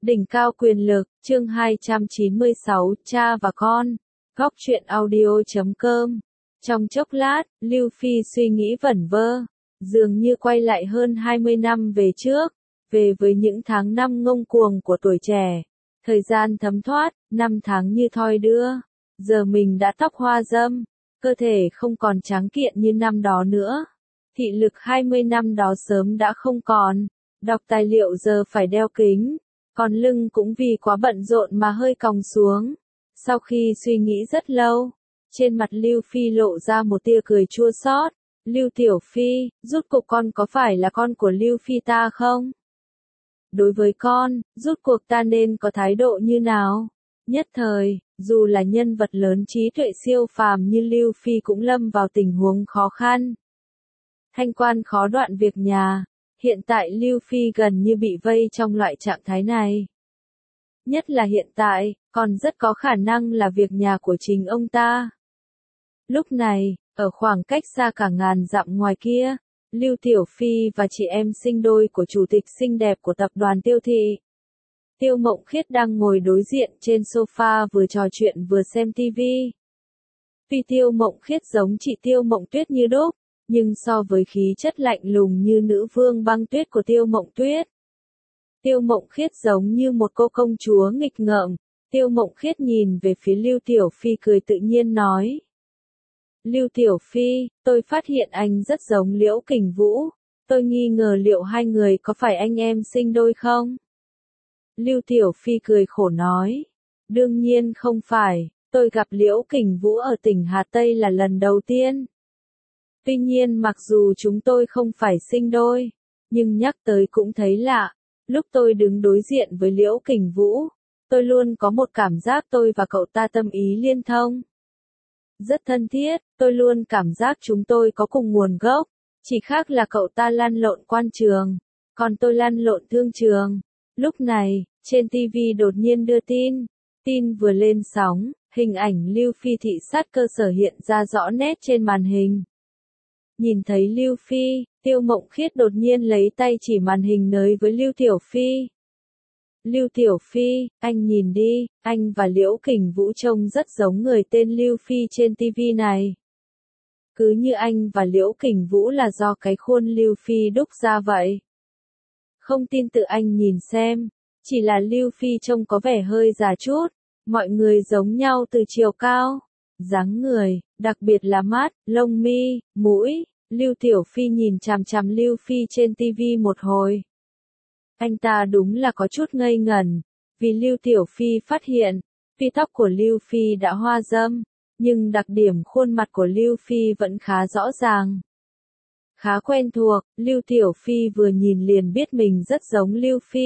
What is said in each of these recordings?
Đỉnh cao quyền lực, chương 296, cha và con. Góc truyện audio.com. Trong chốc lát, Lưu Phi suy nghĩ vẩn vơ, dường như quay lại hơn 20 năm về trước, về với những tháng năm ngông cuồng của tuổi trẻ. Thời gian thấm thoát, năm tháng như thoi đưa. Giờ mình đã tóc hoa râm, cơ thể không còn tráng kiện như năm đó nữa. Thị lực 20 năm đó sớm đã không còn. Đọc tài liệu giờ phải đeo kính. Còn lưng cũng vì quá bận rộn mà hơi còng xuống. Sau khi suy nghĩ rất lâu, trên mặt Lưu Phi lộ ra một tia cười chua xót. Lưu Tiểu Phi, rút cuộc con có phải là con của Lưu Phi ta không? Đối với con, rút cuộc ta nên có thái độ như nào? Nhất thời, dù là nhân vật lớn trí tuệ siêu phàm như Lưu Phi cũng lâm vào tình huống khó khăn. Thanh quan khó đoạn việc nhà. Hiện tại Lưu Phi gần như bị vây trong loại trạng thái này. Nhất là hiện tại, còn rất có khả năng là việc nhà của chính ông ta. Lúc này, ở khoảng cách xa cả ngàn dặm ngoài kia, Lưu Tiểu Phi và chị em sinh đôi của chủ tịch xinh đẹp của tập đoàn Tiêu Thị. Tiêu Mộng Khiết đang ngồi đối diện trên sofa vừa trò chuyện vừa xem TV. Tuy Tiêu Mộng Khiết giống chị Tiêu Mộng Tuyết như đúc, nhưng so với khí chất lạnh lùng như nữ vương băng tuyết của Tiêu Mộng Tuyết, Tiêu Mộng Khiết giống như một cô công chúa nghịch ngợm. Tiêu Mộng Khiết nhìn về phía Lưu Tiểu Phi cười tự nhiên nói. Lưu Tiểu Phi, tôi phát hiện anh rất giống Liễu Kình Vũ, tôi nghi ngờ liệu hai người có phải anh em sinh đôi không? Lưu Tiểu Phi cười khổ nói. Đương nhiên không phải, tôi gặp Liễu Kình Vũ ở tỉnh Hà Tây là lần đầu tiên. Tuy nhiên mặc dù chúng tôi không phải sinh đôi, nhưng nhắc tới cũng thấy lạ. Lúc tôi đứng đối diện với Liễu Kình Vũ, tôi luôn có một cảm giác tôi và cậu ta tâm ý liên thông. Rất thân thiết, tôi luôn cảm giác chúng tôi có cùng nguồn gốc, chỉ khác là cậu ta lăn lộn quan trường, còn tôi lăn lộn thương trường. Lúc này, trên TV đột nhiên đưa tin vừa lên sóng, hình ảnh Lưu Phi thị sát cơ sở hiện ra rõ nét trên màn hình. Nhìn thấy Lưu Phi, Tiêu Mộng Khiết đột nhiên lấy tay chỉ màn hình nới với Lưu Tiểu Phi. Lưu Tiểu Phi, anh nhìn đi, anh và Liễu Kình Vũ trông rất giống người tên Lưu Phi trên TV này. Cứ như anh và Liễu Kình Vũ là do cái khuôn Lưu Phi đúc ra vậy. Không tin tự anh nhìn xem, chỉ là Lưu Phi trông có vẻ hơi già chút, mọi người giống nhau từ chiều cao, dáng người, đặc biệt là mắt, lông mi, mũi. Lưu Tiểu Phi nhìn chằm chằm Lưu Phi trên TV một hồi. Anh ta đúng là có chút ngây ngẩn, vì Lưu Tiểu Phi phát hiện, tuy tóc của Lưu Phi đã hoa râm, nhưng đặc điểm khuôn mặt của Lưu Phi vẫn khá rõ ràng. Khá quen thuộc, Lưu Tiểu Phi vừa nhìn liền biết mình rất giống Lưu Phi.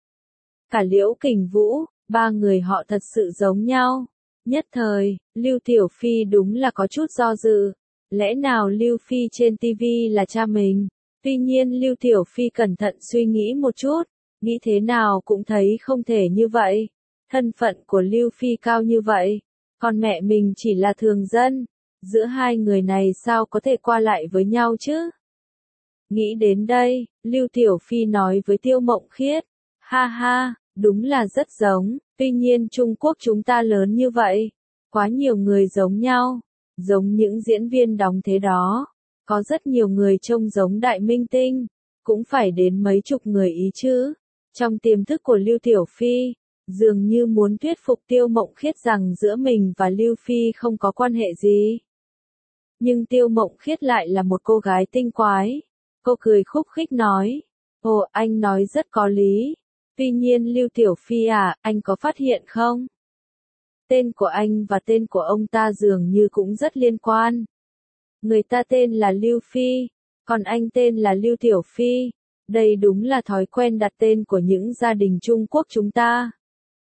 Cả Liễu Kình Vũ, ba người họ thật sự giống nhau. Nhất thời, Lưu Tiểu Phi đúng là có chút do dự. Lẽ nào Lưu Phi trên TV là cha mình? Tuy nhiên Lưu Tiểu Phi cẩn thận suy nghĩ một chút, nghĩ thế nào cũng thấy không thể như vậy. Thân phận của Lưu Phi cao như vậy, còn mẹ mình chỉ là thường dân. Giữa hai người này sao có thể qua lại với nhau chứ? Nghĩ đến đây, Lưu Tiểu Phi nói với Tiêu Mộng Khiết. Ha ha, đúng là rất giống, tuy nhiên Trung Quốc chúng ta lớn như vậy. Quá nhiều người giống nhau. Giống những diễn viên đóng thế đó, có rất nhiều người trông giống đại minh tinh, cũng phải đến mấy chục người ý chứ. Trong tiềm thức của Lưu Tiểu Phi, dường như muốn thuyết phục Tiêu Mộng Khiết rằng giữa mình và Lưu Phi không có quan hệ gì. Nhưng Tiêu Mộng Khiết lại là một cô gái tinh quái. Cô cười khúc khích nói, ồ anh nói rất có lý. Tuy nhiên Lưu Tiểu Phi à, anh có phát hiện không? Tên của anh và tên của ông ta dường như cũng rất liên quan. Người ta tên là Lưu Phi, còn anh tên là Lưu Tiểu Phi. Đây đúng là thói quen đặt tên của những gia đình Trung Quốc chúng ta.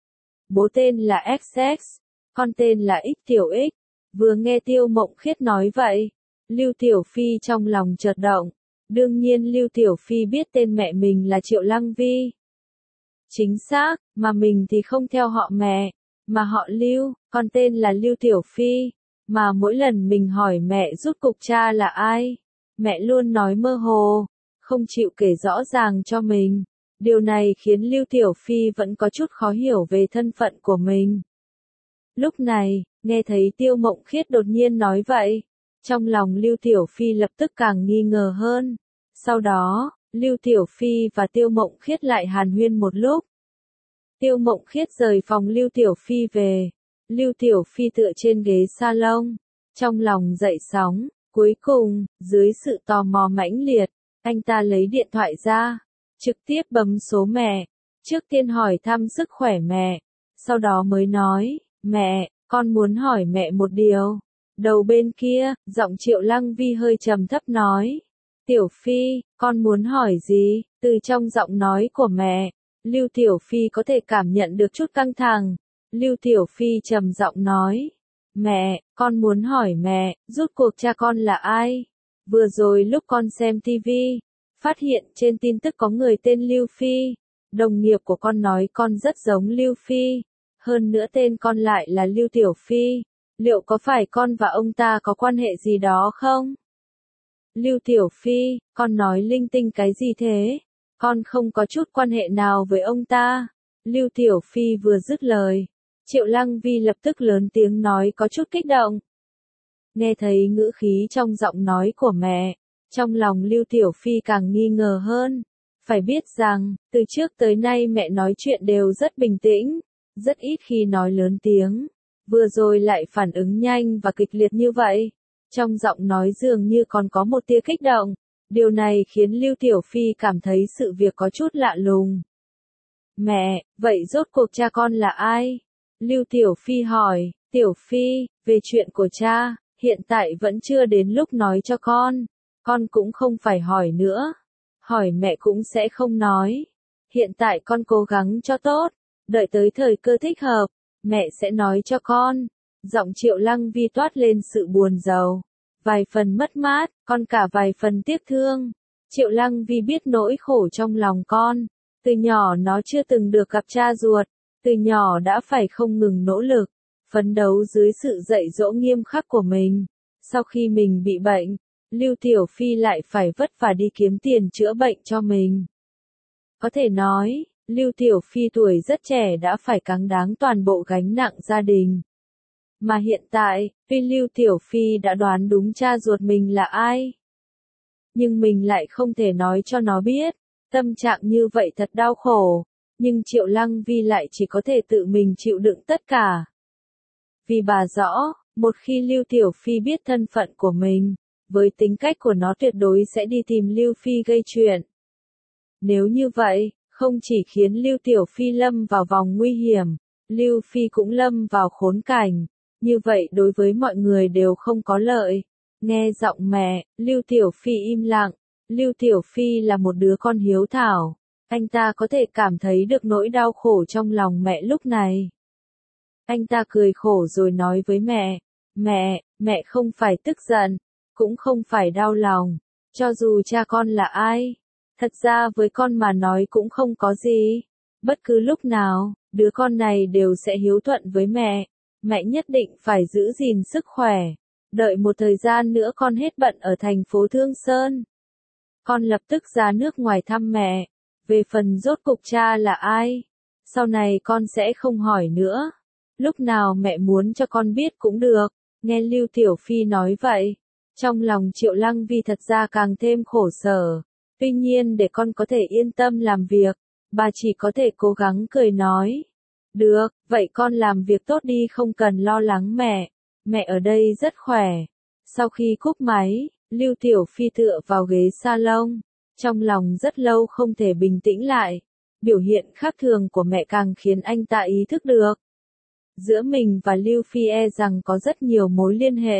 Bố tên là XX, con tên là X Tiểu X. Vừa nghe Tiêu Mộng Khiết nói vậy, Lưu Tiểu Phi trong lòng chợt động. Đương nhiên Lưu Tiểu Phi biết tên mẹ mình là Triệu Lăng Vi. Chính xác, mà mình thì không theo họ mẹ. Mà họ Lưu, con tên là Lưu Tiểu Phi, mà mỗi lần mình hỏi mẹ rốt cuộc cha là ai, mẹ luôn nói mơ hồ, không chịu kể rõ ràng cho mình. Điều này khiến Lưu Tiểu Phi vẫn có chút khó hiểu về thân phận của mình. Lúc này, nghe thấy Tiêu Mộng Khiết đột nhiên nói vậy, trong lòng Lưu Tiểu Phi lập tức càng nghi ngờ hơn. Sau đó, Lưu Tiểu Phi và Tiêu Mộng Khiết lại hàn huyên một lúc. Tiêu Mộng Khiết rời phòng Lưu Tiểu Phi về. Lưu Tiểu Phi tựa trên ghế salon, trong lòng dậy sóng. Cuối cùng, dưới sự tò mò mãnh liệt, anh ta lấy điện thoại ra, trực tiếp bấm số mẹ. Trước tiên hỏi thăm sức khỏe mẹ, sau đó mới nói, mẹ, con muốn hỏi mẹ một điều. Đầu bên kia, giọng Triệu Lăng Vi hơi trầm thấp nói, Tiểu Phi, con muốn hỏi gì? Từ trong giọng nói của mẹ, Lưu Tiểu Phi có thể cảm nhận được chút căng thẳng. Lưu Tiểu Phi trầm giọng nói, mẹ, con muốn hỏi mẹ, rốt cuộc cha con là ai? Vừa rồi lúc con xem TV, phát hiện trên tin tức có người tên Lưu Phi. Đồng nghiệp của con nói con rất giống Lưu Phi. Hơn nữa tên con lại là Lưu Tiểu Phi. Liệu có phải con và ông ta có quan hệ gì đó không? Lưu Tiểu Phi, con nói linh tinh cái gì thế? Con không có chút quan hệ nào với ông ta. Lưu Tiểu Phi vừa dứt lời, Triệu Lăng Vi lập tức lớn tiếng nói có chút kích động. Nghe thấy ngữ khí trong giọng nói của mẹ, trong lòng Lưu Tiểu Phi càng nghi ngờ hơn. Phải biết rằng, từ trước tới nay mẹ nói chuyện đều rất bình tĩnh, rất ít khi nói lớn tiếng. Vừa rồi lại phản ứng nhanh và kịch liệt như vậy. Trong giọng nói dường như còn có một tia kích động. Điều này khiến Lưu Tiểu Phi cảm thấy sự việc có chút lạ lùng. Mẹ, vậy rốt cuộc cha con là ai? Lưu Tiểu Phi hỏi, Tiểu Phi, về chuyện của cha, hiện tại vẫn chưa đến lúc nói cho con cũng không phải hỏi nữa. Hỏi mẹ cũng sẽ không nói. Hiện tại con cố gắng cho tốt, đợi tới thời cơ thích hợp, mẹ sẽ nói cho con. Giọng Triệu Lăng Vi toát lên sự buồn rầu, vài phần mất mát, còn cả vài phần tiếc thương. Triệu Lăng Vi biết nỗi khổ trong lòng con. Từ nhỏ nó chưa từng được gặp cha ruột, từ nhỏ đã phải không ngừng nỗ lực, phấn đấu dưới sự dạy dỗ nghiêm khắc của mình. Sau khi mình bị bệnh, Lưu Tiểu Phi lại phải vất vả đi kiếm tiền chữa bệnh cho mình. Có thể nói, Lưu Tiểu Phi tuổi rất trẻ đã phải cáng đáng toàn bộ gánh nặng gia đình. Mà hiện tại, tuy Lưu Tiểu Phi đã đoán đúng cha ruột mình là ai, nhưng mình lại không thể nói cho nó biết. Tâm trạng như vậy thật đau khổ, nhưng Triệu Lăng Vi lại chỉ có thể tự mình chịu đựng tất cả. Vì bà rõ, một khi Lưu Tiểu Phi biết thân phận của mình, với tính cách của nó tuyệt đối sẽ đi tìm Lưu Phi gây chuyện. Nếu như vậy, không chỉ khiến Lưu Tiểu Phi lâm vào vòng nguy hiểm, Lưu Phi cũng lâm vào khốn cảnh. Như vậy đối với mọi người đều không có lợi. Nghe giọng mẹ, Lưu Tiểu Phi im lặng. Lưu Tiểu Phi là một đứa con hiếu thảo. Anh ta có thể cảm thấy được nỗi đau khổ trong lòng mẹ lúc này. Anh ta cười khổ rồi nói với mẹ, mẹ không phải tức giận, cũng không phải đau lòng. Cho dù cha con là ai, thật ra với con mà nói cũng không có gì. Bất cứ lúc nào, đứa con này đều sẽ hiếu thuận với mẹ. Mẹ nhất định phải giữ gìn sức khỏe. Đợi một thời gian nữa con hết bận ở thành phố Thương Sơn, con lập tức ra nước ngoài thăm mẹ. Về phần rốt cuộc cha là ai, sau này con sẽ không hỏi nữa. Lúc nào mẹ muốn cho con biết cũng được. Nghe Lưu Tiểu Phi nói vậy, trong lòng Triệu Lăng Vi thật ra càng thêm khổ sở. Tuy nhiên để con có thể yên tâm làm việc, bà chỉ có thể cố gắng cười nói. Được, vậy con làm việc tốt đi, không cần lo lắng mẹ ở đây rất khỏe. Sau khi cúp máy, Lưu Tiểu Phi tựa vào ghế salon, trong lòng rất lâu không thể bình tĩnh lại. Biểu hiện khác thường của mẹ càng khiến anh ta ý thức được. Giữa mình và Lưu Phi rằng có rất nhiều mối liên hệ.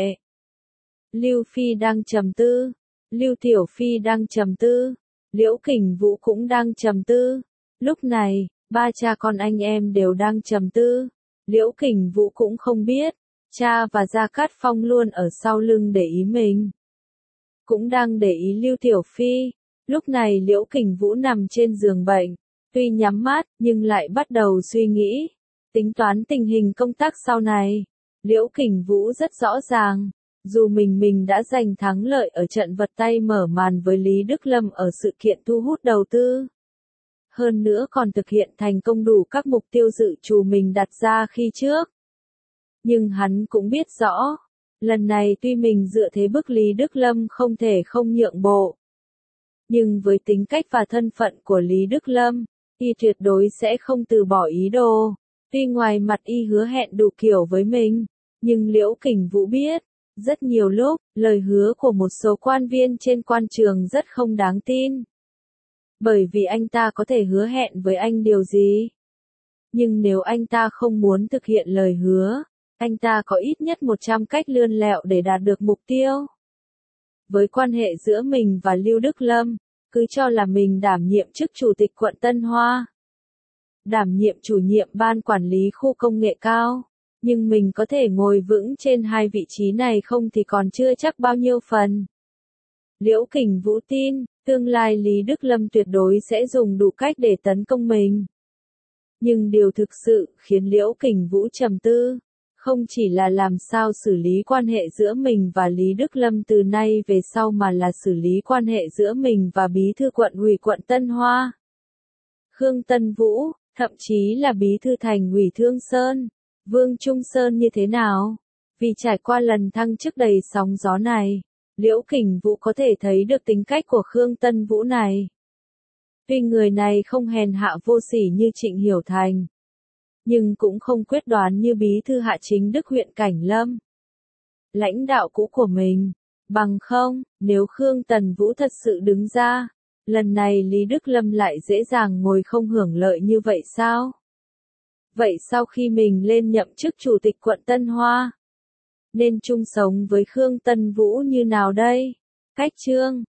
Lưu Phi đang trầm tư, Lưu Tiểu Phi đang trầm tư, Liễu Kình Vũ cũng đang trầm tư. Lúc này, ba cha con anh em đều đang trầm tư. Liễu Kình Vũ cũng không biết, cha và Gia Cát Phong luôn ở sau lưng để ý mình. Cũng đang để ý Lưu Tiểu Phi. Lúc này Liễu Kình Vũ nằm trên giường bệnh, tuy nhắm mắt nhưng lại bắt đầu suy nghĩ, tính toán tình hình công tác sau này. Liễu Kình Vũ rất rõ ràng, dù mình đã giành thắng lợi ở trận vật tay mở màn với Lý Đức Lâm ở sự kiện thu hút đầu tư. hơn nữa còn thực hiện thành công đủ các mục tiêu dự trù mình đặt ra khi trước. Nhưng hắn cũng biết rõ, lần này tuy mình dựa thế bức Lý Đức Lâm không thể không nhượng bộ. Nhưng với tính cách và thân phận của Lý Đức Lâm, y tuyệt đối sẽ không từ bỏ ý đồ. Tuy ngoài mặt y hứa hẹn đủ kiểu với mình, nhưng Liễu Kình Vũ biết, rất nhiều lúc, lời hứa của một số quan viên trên quan trường rất không đáng tin. Bởi vì anh ta có thể hứa hẹn với anh điều gì? Nhưng nếu anh ta không muốn thực hiện lời hứa, anh ta có ít nhất 100 cách lươn lẹo để đạt được mục tiêu. Với quan hệ giữa mình và Lưu Đức Lâm, cứ cho là mình đảm nhiệm chức chủ tịch quận Tân Hoa, đảm nhiệm chủ nhiệm ban quản lý khu công nghệ cao, nhưng mình có thể ngồi vững trên hai vị trí này không thì còn chưa chắc bao nhiêu phần. Liễu Kình Vũ tin, tương lai Lý Đức Lâm tuyệt đối sẽ dùng đủ cách để tấn công mình. Nhưng điều thực sự khiến Liễu Kình Vũ trầm tư, không chỉ là làm sao xử lý quan hệ giữa mình và Lý Đức Lâm từ nay về sau mà là xử lý quan hệ giữa mình và bí thư quận ủy quận Tân Hoa, Khương Tân Vũ, thậm chí là bí thư thành ủy Thương Sơn, Vương Trung Sơn như thế nào. Vì trải qua lần thăng chức đầy sóng gió này, Liễu Kình Vũ có thể thấy được tính cách của Khương Tân Vũ này. Tuy người này không hèn hạ vô sỉ như Trịnh Hiểu Thành, nhưng cũng không quyết đoán như bí thư hạ chính Đức huyện Cảnh Lâm, lãnh đạo cũ của mình. Bằng không, nếu Khương Tân Vũ thật sự đứng ra, lần này Lý Đức Lâm lại dễ dàng ngồi không hưởng lợi như vậy sao? Vậy sau khi mình lên nhậm chức chủ tịch quận Tân Hoa, nên chung sống với Khương Tân Vũ như nào đây? Cách chương